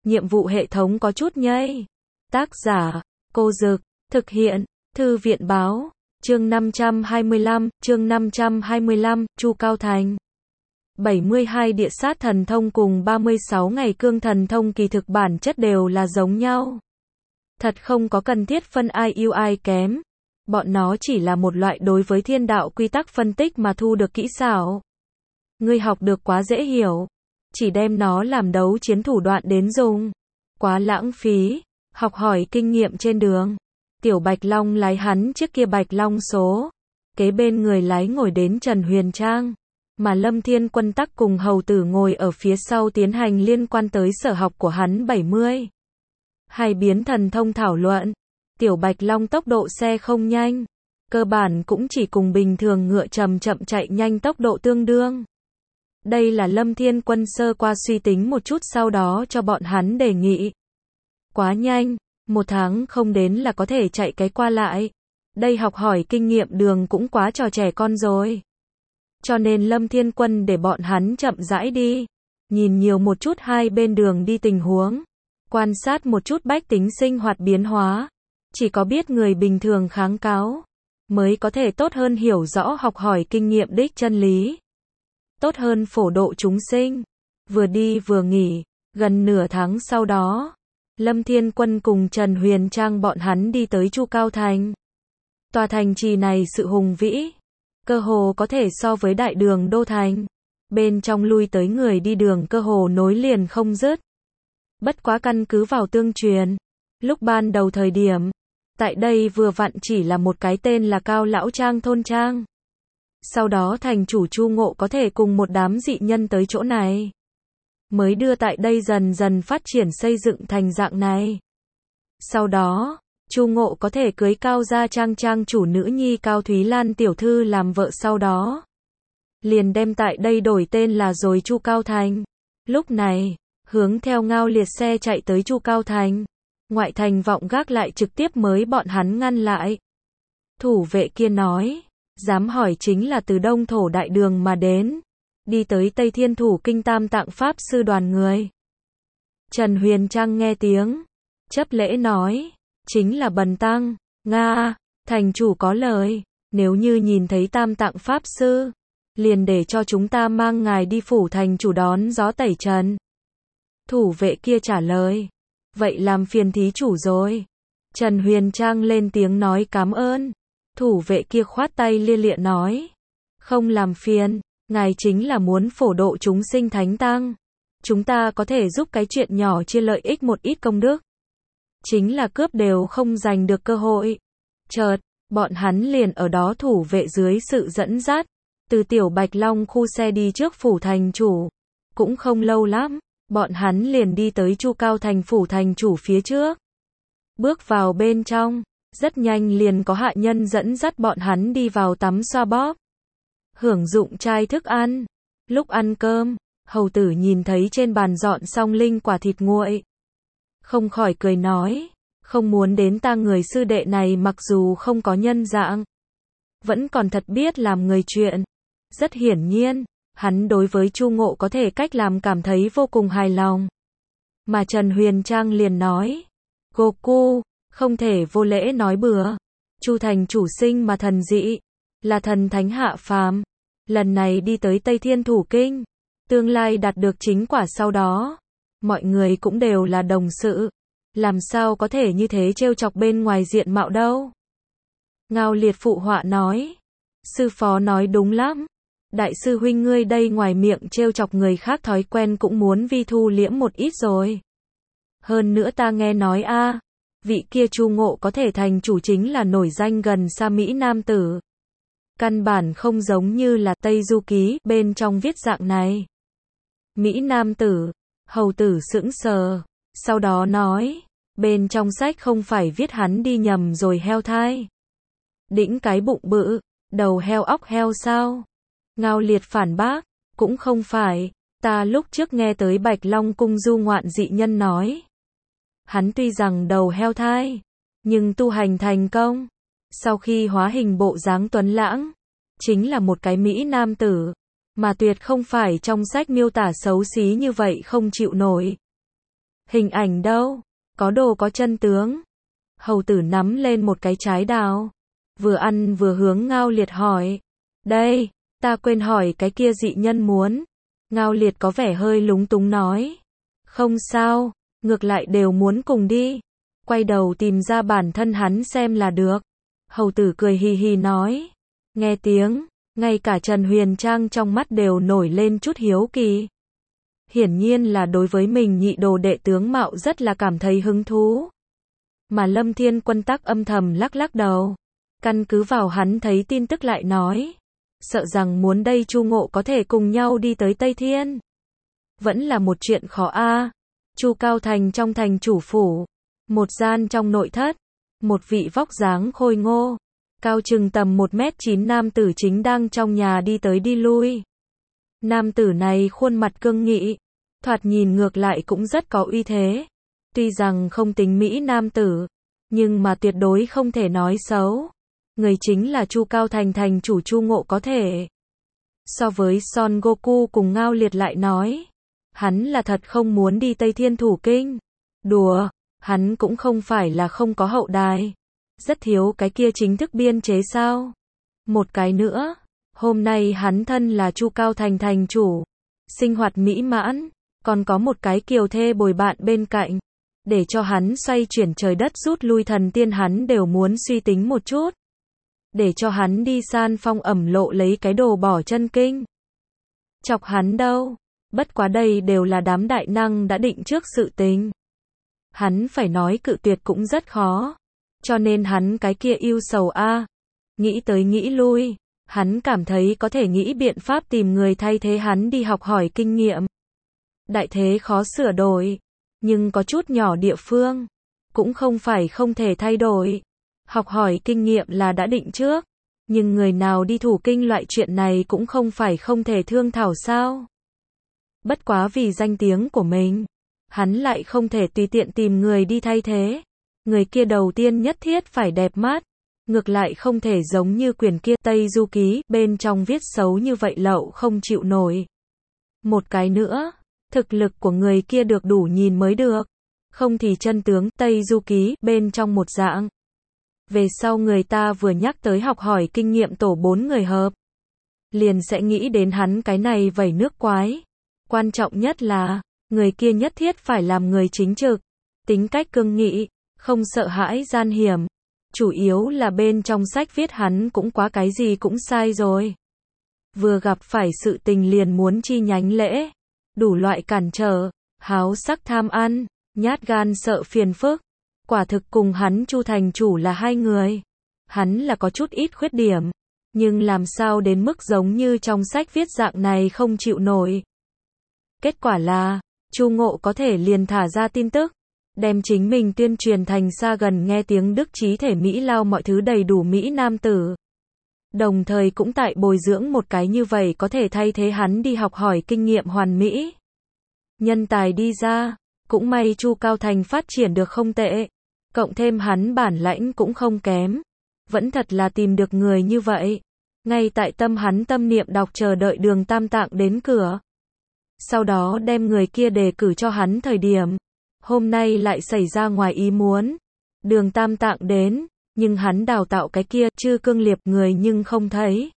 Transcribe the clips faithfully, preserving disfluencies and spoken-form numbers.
nhiệm vụ hệ thống có chút nhây. Tác giả, Cô Dực, thực hiện, Thư viện báo, chương năm trăm hai mươi lăm, chương năm trăm hai mươi lăm, Chu Cao Thành. bảy mươi hai địa sát thần thông cùng ba mươi sáu ngày cương thần thông kỳ thực bản chất đều là giống nhau. Thật không có cần thiết phân ai ưu ai kém. Bọn nó chỉ là một loại đối với thiên đạo quy tắc phân tích mà thu được kỹ xảo. Ngươi học được quá dễ hiểu. Chỉ đem nó làm đấu chiến thủ đoạn đến dùng. Quá lãng phí. Học hỏi kinh nghiệm trên đường. Tiểu Bạch Long lái hắn chiếc kia Bạch Long số. Kế bên người lái ngồi đến Trần Huyền Trang. Mà Lâm Thiên Quân tắc cùng hầu tử ngồi ở phía sau tiến hành liên quan tới sở học của hắn bảy mươi. Hai biến thần thông thảo luận. Tiểu Bạch Long tốc độ xe không nhanh. Cơ bản cũng chỉ cùng bình thường ngựa chậm chậm chạy nhanh tốc độ tương đương. Đây là Lâm Thiên Quân sơ qua suy tính một chút sau đó cho bọn hắn đề nghị. Quá nhanh, một tháng không đến là có thể chạy cái qua lại. Đây học hỏi kinh nghiệm đường cũng quá trò trẻ con rồi. Cho nên Lâm Thiên Quân để bọn hắn chậm rãi đi. Nhìn nhiều một chút hai bên đường đi tình huống. Quan sát một chút bách tính sinh hoạt biến hóa. Chỉ có biết người bình thường kháng cáo. Mới có thể tốt hơn hiểu rõ học hỏi kinh nghiệm đích chân lý. Tốt hơn phổ độ chúng sinh. Vừa đi vừa nghỉ. Gần nửa tháng sau đó. Lâm Thiên Quân cùng Trần Huyền Trang bọn hắn đi tới Chu Cao Thành. Tòa thành trì này sự hùng vĩ. Cơ hồ có thể so với đại đường đô thành. Bên trong lui tới người đi đường cơ hồ nối liền không dứt. Bất quá căn cứ vào tương truyền. Lúc ban đầu thời điểm. Tại đây vừa vặn chỉ là một cái tên là Cao Lão Trang thôn trang. Sau đó thành chủ Chu Ngộ có thể cùng một đám dị nhân tới chỗ này. Mới đưa tại đây dần dần phát triển xây dựng thành dạng này. Sau đó, Chu Ngộ có thể cưới Cao gia trang trang chủ nữ nhi Cao Thúy Lan tiểu thư làm vợ sau đó. Liền đem tại đây đổi tên là rồi Chu Cao Thành. Lúc này, hướng theo ngao liệt xe chạy tới Chu Cao Thành. Ngoại thành vọng gác lại trực tiếp mới bọn hắn ngăn lại. Thủ vệ kia nói, dám hỏi chính là từ Đông Thổ Đại Đường mà đến. Đi tới Tây Thiên Thủ Kinh Tam Tạng Pháp Sư đoàn người. Trần Huyền Trang nghe tiếng. Chấp lễ nói. Chính là Bần Tăng. Nga, thành chủ có lời. Nếu như nhìn thấy Tam Tạng Pháp Sư. Liền để cho chúng ta mang ngài đi phủ thành chủ đón gió tẩy trần. Thủ vệ kia trả lời. Vậy làm phiền thí chủ rồi. Trần Huyền Trang lên tiếng nói cảm ơn. Thủ vệ kia khoát tay lia lịa nói. Không làm phiền. Ngài chính là muốn phổ độ chúng sinh thánh tăng. Chúng ta có thể giúp cái chuyện nhỏ chia lợi ích một ít công đức. Chính là cướp đều không giành được cơ hội. Chợt, bọn hắn liền ở đó thủ vệ dưới sự dẫn dắt. Từ Tiểu Bạch Long khu xe đi trước phủ thành chủ. Cũng không lâu lắm, bọn hắn liền đi tới Chu Cao Thành phủ thành chủ phía trước. Bước vào bên trong, rất nhanh liền có hạ nhân dẫn dắt bọn hắn đi vào tắm xoa bóp. Hưởng dụng chai thức ăn. Lúc ăn cơm, hầu tử nhìn thấy trên bàn dọn xong linh quả thịt nguội. Không khỏi cười nói, không muốn đến ta người sư đệ này mặc dù không có nhân dạng. Vẫn còn thật biết làm người chuyện. Rất hiển nhiên, hắn đối với Chu Ngộ có thể cách làm cảm thấy vô cùng hài lòng. Mà Trần Huyền Trang liền nói, Goku, không thể vô lễ nói bừa. Chu thành chủ sinh mà thần dị. Là thần thánh hạ phàm. Lần này đi tới Tây Thiên Thủ Kinh. Tương lai đạt được chính quả sau đó. Mọi người cũng đều là đồng sự. Làm sao có thể như thế trêu chọc bên ngoài diện mạo đâu. Ngao liệt phụ họa nói. Sư phó nói đúng lắm. Đại sư huynh ngươi đây ngoài miệng trêu chọc người khác thói quen cũng muốn vi thu liễm một ít rồi. Hơn nữa ta nghe nói a vị kia Chu Ngộ có thể thành chủ chính là nổi danh gần xa Mỹ Nam tử. Căn bản không giống như là Tây Du Ký bên trong viết dạng này. Mỹ Nam tử, hầu tử sững sờ, sau đó nói, bên trong sách không phải viết hắn đi nhầm rồi heo thai. Đĩnh cái bụng bự, đầu heo óc heo sao? Ngao liệt phản bác, cũng không phải, ta lúc trước nghe tới Bạch Long cung du ngoạn dị nhân nói. Hắn tuy rằng đầu heo thai, nhưng tu hành thành công. Sau khi hóa hình bộ dáng tuấn lãng, chính là một cái Mỹ Nam tử, mà tuyệt không phải trong sách miêu tả xấu xí như vậy không chịu nổi. Hình ảnh đâu? Có đồ có chân tướng. Hầu tử nắm lên một cái trái đào. Vừa ăn vừa hướng Ngao Liệt hỏi. Đây, ta quên hỏi cái kia dị nhân muốn. Ngao Liệt có vẻ hơi lúng túng nói. Không sao, ngược lại đều muốn cùng đi. Quay đầu tìm ra bản thân hắn xem là được. Hầu tử cười hì hì nói. Nghe tiếng, ngay cả Trần Huyền Trang trong mắt đều nổi lên chút hiếu kỳ. Hiển nhiên là đối với mình nhị đồ đệ tướng mạo rất là cảm thấy hứng thú. Mà Lâm Thiên Quân tắc âm thầm lắc lắc đầu. Căn cứ vào hắn thấy tin tức lại nói. Sợ rằng muốn đây Chu Ngộ có thể cùng nhau đi tới Tây Thiên. Vẫn là một chuyện khó a. Chu Cao Thành trong thành chủ phủ. Một gian trong nội thất. Một vị vóc dáng khôi ngô. Cao chừng tầm một mét chín nam tử chính đang trong nhà đi tới đi lui. Nam tử này khuôn mặt cương nghị. Thoạt nhìn ngược lại cũng rất có uy thế. Tuy rằng không tính Mỹ nam tử. Nhưng mà tuyệt đối không thể nói xấu. Người chính là Chu Cao Thành thành chủ Chu Ngộ có thể. So với Son Goku cùng Ngao Liệt lại nói. Hắn là thật không muốn đi Tây Thiên Thủ Kinh. Đùa, hắn cũng không phải là không có hậu đài. Rất thiếu cái kia chính thức biên chế sao. Một cái nữa, hôm nay hắn thân là Chu Cao Thành thành chủ. Sinh hoạt mỹ mãn, còn có một cái kiều thê bồi bạn bên cạnh. Để cho hắn xoay chuyển trời đất rút lui thần tiên hắn đều muốn suy tính một chút. Để cho hắn đi san phong ẩm lộ lấy cái đồ bỏ chân kinh. Chọc hắn đâu, bất quá đây đều là đám đại năng đã định trước sự tình. Hắn phải nói cự tuyệt cũng rất khó. Cho nên hắn cái kia yêu sầu a. Nghĩ tới nghĩ lui, hắn cảm thấy có thể nghĩ biện pháp tìm người thay thế hắn đi học hỏi kinh nghiệm. Đại thế khó sửa đổi, nhưng có chút nhỏ địa phương, cũng không phải không thể thay đổi. Học hỏi kinh nghiệm là đã định trước, nhưng người nào đi thủ kinh loại chuyện này cũng không phải không thể thương thảo sao. Bất quá vì danh tiếng của mình, hắn lại không thể tùy tiện tìm người đi thay thế. Người kia đầu tiên nhất thiết phải đẹp mắt, ngược lại không thể giống như quyển kia Tây Du Ký, bên trong viết xấu như vậy lậu không chịu nổi. Một cái nữa, thực lực của người kia được đủ nhìn mới được, không thì chân tướng Tây Du Ký bên trong một dạng. Về sau người ta vừa nhắc tới học hỏi kinh nghiệm tổ bốn người hợp, liền sẽ nghĩ đến hắn cái này vẩy nước quái. Quan trọng nhất là, người kia nhất thiết phải làm người chính trực, tính cách cương nghị, không sợ hãi gian hiểm. Chủ yếu là bên trong sách viết hắn cũng quá cái gì cũng sai rồi. Vừa gặp phải sự tình liền muốn chi nhánh lễ, đủ loại cản trở, háo sắc tham ăn, nhát gan sợ phiền phức. Quả thực cùng hắn Chu thành chủ là hai người. Hắn là có chút ít khuyết điểm, nhưng làm sao đến mức giống như trong sách viết dạng này không chịu nổi. Kết quả là, Chu Ngộ có thể liền thả ra tin tức, đem chính mình tuyên truyền thành xa gần nghe tiếng đức trí thể Mỹ lao mọi thứ đầy đủ Mỹ nam tử. Đồng thời cũng tại bồi dưỡng một cái như vậy có thể thay thế hắn đi học hỏi kinh nghiệm hoàn mỹ. Nhân tài đi ra, cũng may Chu Cao Thành phát triển được không tệ. Cộng thêm hắn bản lãnh cũng không kém. Vẫn thật là tìm được người như vậy. Ngay tại tâm hắn tâm niệm đọc chờ đợi Đường Tam Tạng đến cửa. Sau đó đem người kia đề cử cho hắn thời điểm. Hôm nay lại xảy ra ngoài ý muốn. Đường Tam Tạng đến, nhưng hắn đào tạo cái kia Chư Cương Liệp người nhưng không thấy.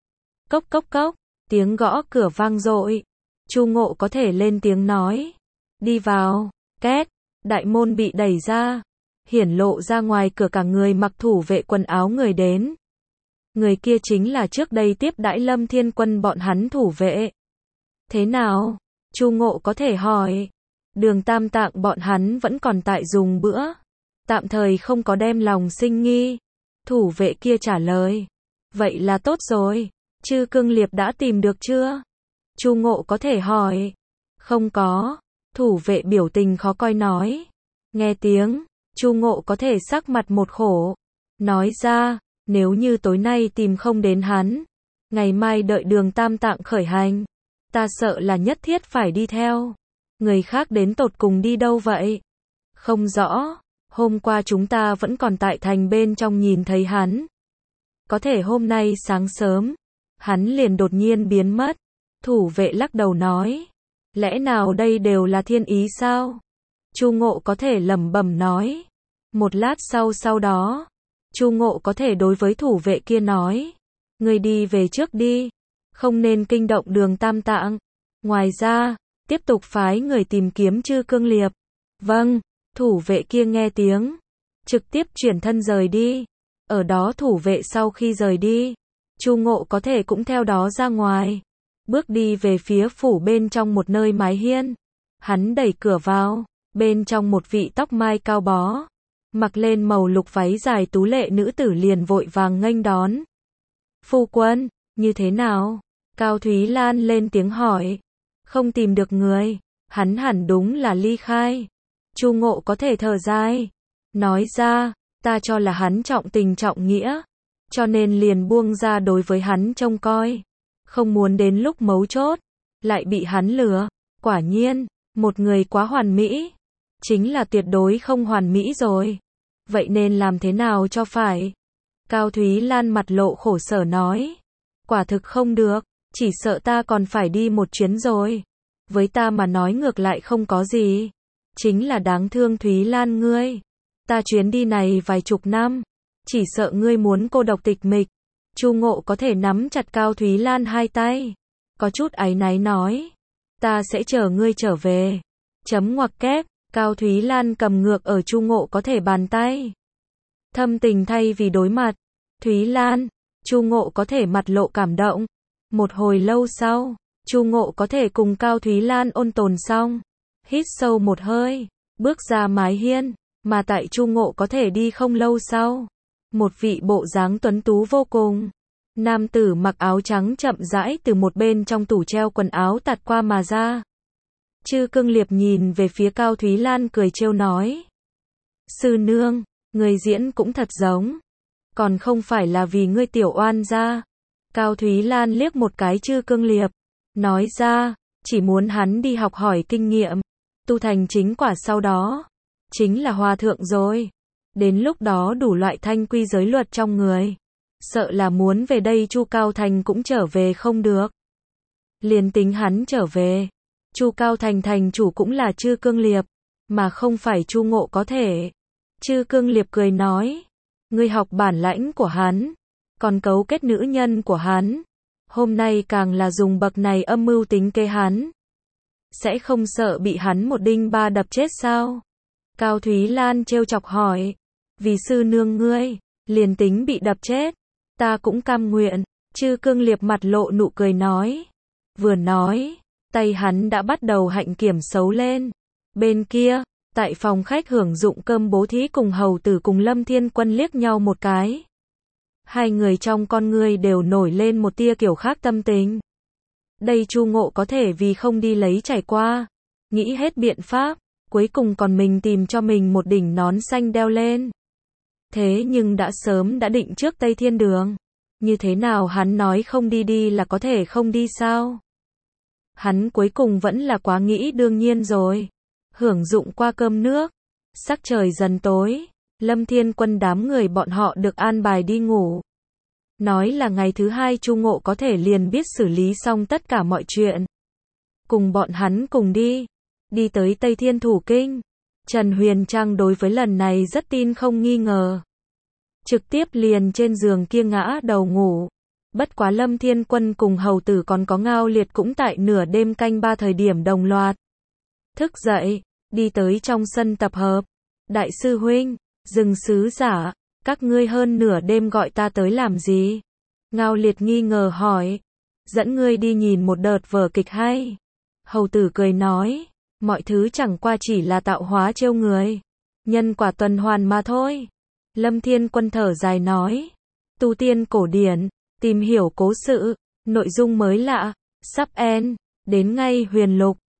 Cốc cốc cốc, tiếng gõ cửa vang dội. Chu Ngộ có thể lên tiếng nói. Đi vào, két, đại môn bị đẩy ra. Hiển lộ ra ngoài cửa cả người mặc thủ vệ quần áo người đến. Người kia chính là trước đây tiếp đãi Lâm Thiên Quân bọn hắn thủ vệ. Thế nào? Chu Ngộ có thể hỏi. Đường Tam Tạng bọn hắn vẫn còn tại dùng bữa. Tạm thời không có đem lòng sinh nghi. Thủ vệ kia trả lời. Vậy là tốt rồi. Chư Cương Liệp đã tìm được chưa? Chu Ngộ có thể hỏi. Không có. Thủ vệ biểu tình khó coi nói. Nghe tiếng. Chu Ngộ có thể sắc mặt một khổ. Nói ra, nếu như tối nay tìm không đến hắn, ngày mai đợi Đường Tam Tạng khởi hành, ta sợ là nhất thiết phải đi theo. Người khác đến tột cùng đi đâu vậy? Không rõ, hôm qua chúng ta vẫn còn tại thành bên trong nhìn thấy hắn. Có thể hôm nay sáng sớm, hắn liền đột nhiên biến mất. Thủ vệ lắc đầu nói, lẽ nào đây đều là thiên ý sao? Chu Ngộ có thể lẩm bẩm nói. Một lát sau sau đó, Chu Ngộ có thể đối với thủ vệ kia nói. Ngươi đi về trước đi, không nên kinh động Đường Tam Tạng. Ngoài ra, tiếp tục phái người tìm kiếm Chư Cương Liệp. Vâng, thủ vệ kia nghe tiếng, trực tiếp chuyển thân rời đi. Ở đó thủ vệ sau khi rời đi, Chu Ngộ có thể cũng theo đó ra ngoài, bước đi về phía phủ bên trong một nơi mái hiên. Hắn đẩy cửa vào, bên trong một vị tóc mai cao bó, mặc lên màu lục váy dài tú lệ nữ tử liền vội vàng nghênh đón. Phu quân, như thế nào? Cao Thúy Lan lên tiếng hỏi. Không tìm được người, hắn hẳn đúng là ly khai. Chu Ngộ có thể thở dài, nói ra, ta cho là hắn trọng tình trọng nghĩa, cho nên liền buông ra đối với hắn trông coi. Không muốn đến lúc mấu chốt, lại bị hắn lừa. Quả nhiên, một người quá hoàn mỹ, chính là tuyệt đối không hoàn mỹ rồi. Vậy nên làm thế nào cho phải? Cao Thúy Lan mặt lộ khổ sở nói. Quả thực không được, chỉ sợ ta còn phải đi một chuyến rồi. Với ta mà nói ngược lại không có gì. Chính là đáng thương Thúy Lan ngươi. Ta chuyến đi này vài chục năm, chỉ sợ ngươi muốn cô độc tịch mịch. Chu Ngộ có thể nắm chặt Cao Thúy Lan hai tay, có chút áy náy nói. Ta sẽ chờ ngươi trở về. Chấm ngoặc kép, Cao Thúy Lan cầm ngược ở Chu Ngộ có thể bàn tay. Thâm tình thay vì đối mặt. Thúy Lan, Chu Ngộ có thể mặt lộ cảm động. Một hồi lâu sau, Chu Ngộ có thể cùng Cao Thúy Lan ôn tồn xong, hít sâu một hơi, bước ra mái hiên, mà tại Chu Ngộ có thể đi không lâu sau, một vị bộ dáng tuấn tú vô cùng, nam tử mặc áo trắng chậm rãi từ một bên trong tủ treo quần áo tạt qua mà ra. Chư Cương Liệp nhìn về phía Cao Thúy Lan cười trêu nói. Sư nương, người diễn cũng thật giống, còn không phải là vì ngươi tiểu oan gia. Cao Thúy Lan liếc một cái Chư Cương Liệp, nói ra, chỉ muốn hắn đi học hỏi kinh nghiệm, tu thành chính quả sau đó, chính là hòa thượng rồi. Đến lúc đó đủ loại thanh quy giới luật trong người, sợ là muốn về đây Chu Cao Thành cũng trở về không được. Liền tính hắn trở về, Chu Cao Thành thành chủ cũng là Chư Cương Liệp, mà không phải Chu Ngộ có thể. Chư Cương Liệp cười nói, ngươi học bản lãnh của hắn, còn cấu kết nữ nhân của hắn, hôm nay càng là dùng bậc này âm mưu tính kế hắn. Sẽ không sợ bị hắn một đinh ba đập chết sao? Cao Thúy Lan trêu chọc hỏi, vì sư nương ngươi, liền tính bị đập chết, ta cũng cam nguyện. Chư Cương Liệp mặt lộ nụ cười nói. Vừa nói, tay hắn đã bắt đầu hạnh kiểm xấu lên. Bên kia, tại phòng khách hưởng dụng cơm bố thí cùng hầu tử cùng Lâm Thiên Quân liếc nhau một cái. Hai người trong con ngươi đều nổi lên một tia kiểu khác tâm tình. Đây Chu Ngộ có thể vì không đi lấy trải qua, nghĩ hết biện pháp, cuối cùng còn mình tìm cho mình một đỉnh nón xanh đeo lên. Thế nhưng đã sớm đã định trước Tây Thiên Đường, như thế nào hắn nói không đi đi là có thể không đi sao? Hắn cuối cùng vẫn là quá nghĩ đương nhiên rồi. Hưởng dụng qua cơm nước, sắc trời dần tối, Lâm Thiên Quân đám người bọn họ được an bài đi ngủ. Nói là ngày thứ hai Chu Ngộ có thể liền biết xử lý xong tất cả mọi chuyện. Cùng bọn hắn cùng đi, đi tới Tây Thiên Thủ Kinh. Trần Huyền Trang đối với lần này rất tin không nghi ngờ. Trực tiếp liền trên giường kia ngã đầu ngủ. Bất quá Lâm Thiên Quân cùng hầu tử còn có Ngao Liệt cũng tại nửa đêm canh ba thời điểm đồng loạt thức dậy, đi tới trong sân tập hợp. Đại sư huynh, Dừng sứ giả, các ngươi hơn nửa đêm gọi ta tới làm gì? Ngao Liệt nghi ngờ hỏi. Dẫn ngươi đi nhìn một đợt vở kịch hay. Hầu tử cười nói, mọi thứ chẳng qua chỉ là tạo hóa trêu người, nhân quả tuần hoàn mà thôi. Lâm Thiên Quân thở dài nói, tu tiên cổ điển, tìm hiểu cố sự, nội dung mới lạ, sắp end, đến ngay huyền lục.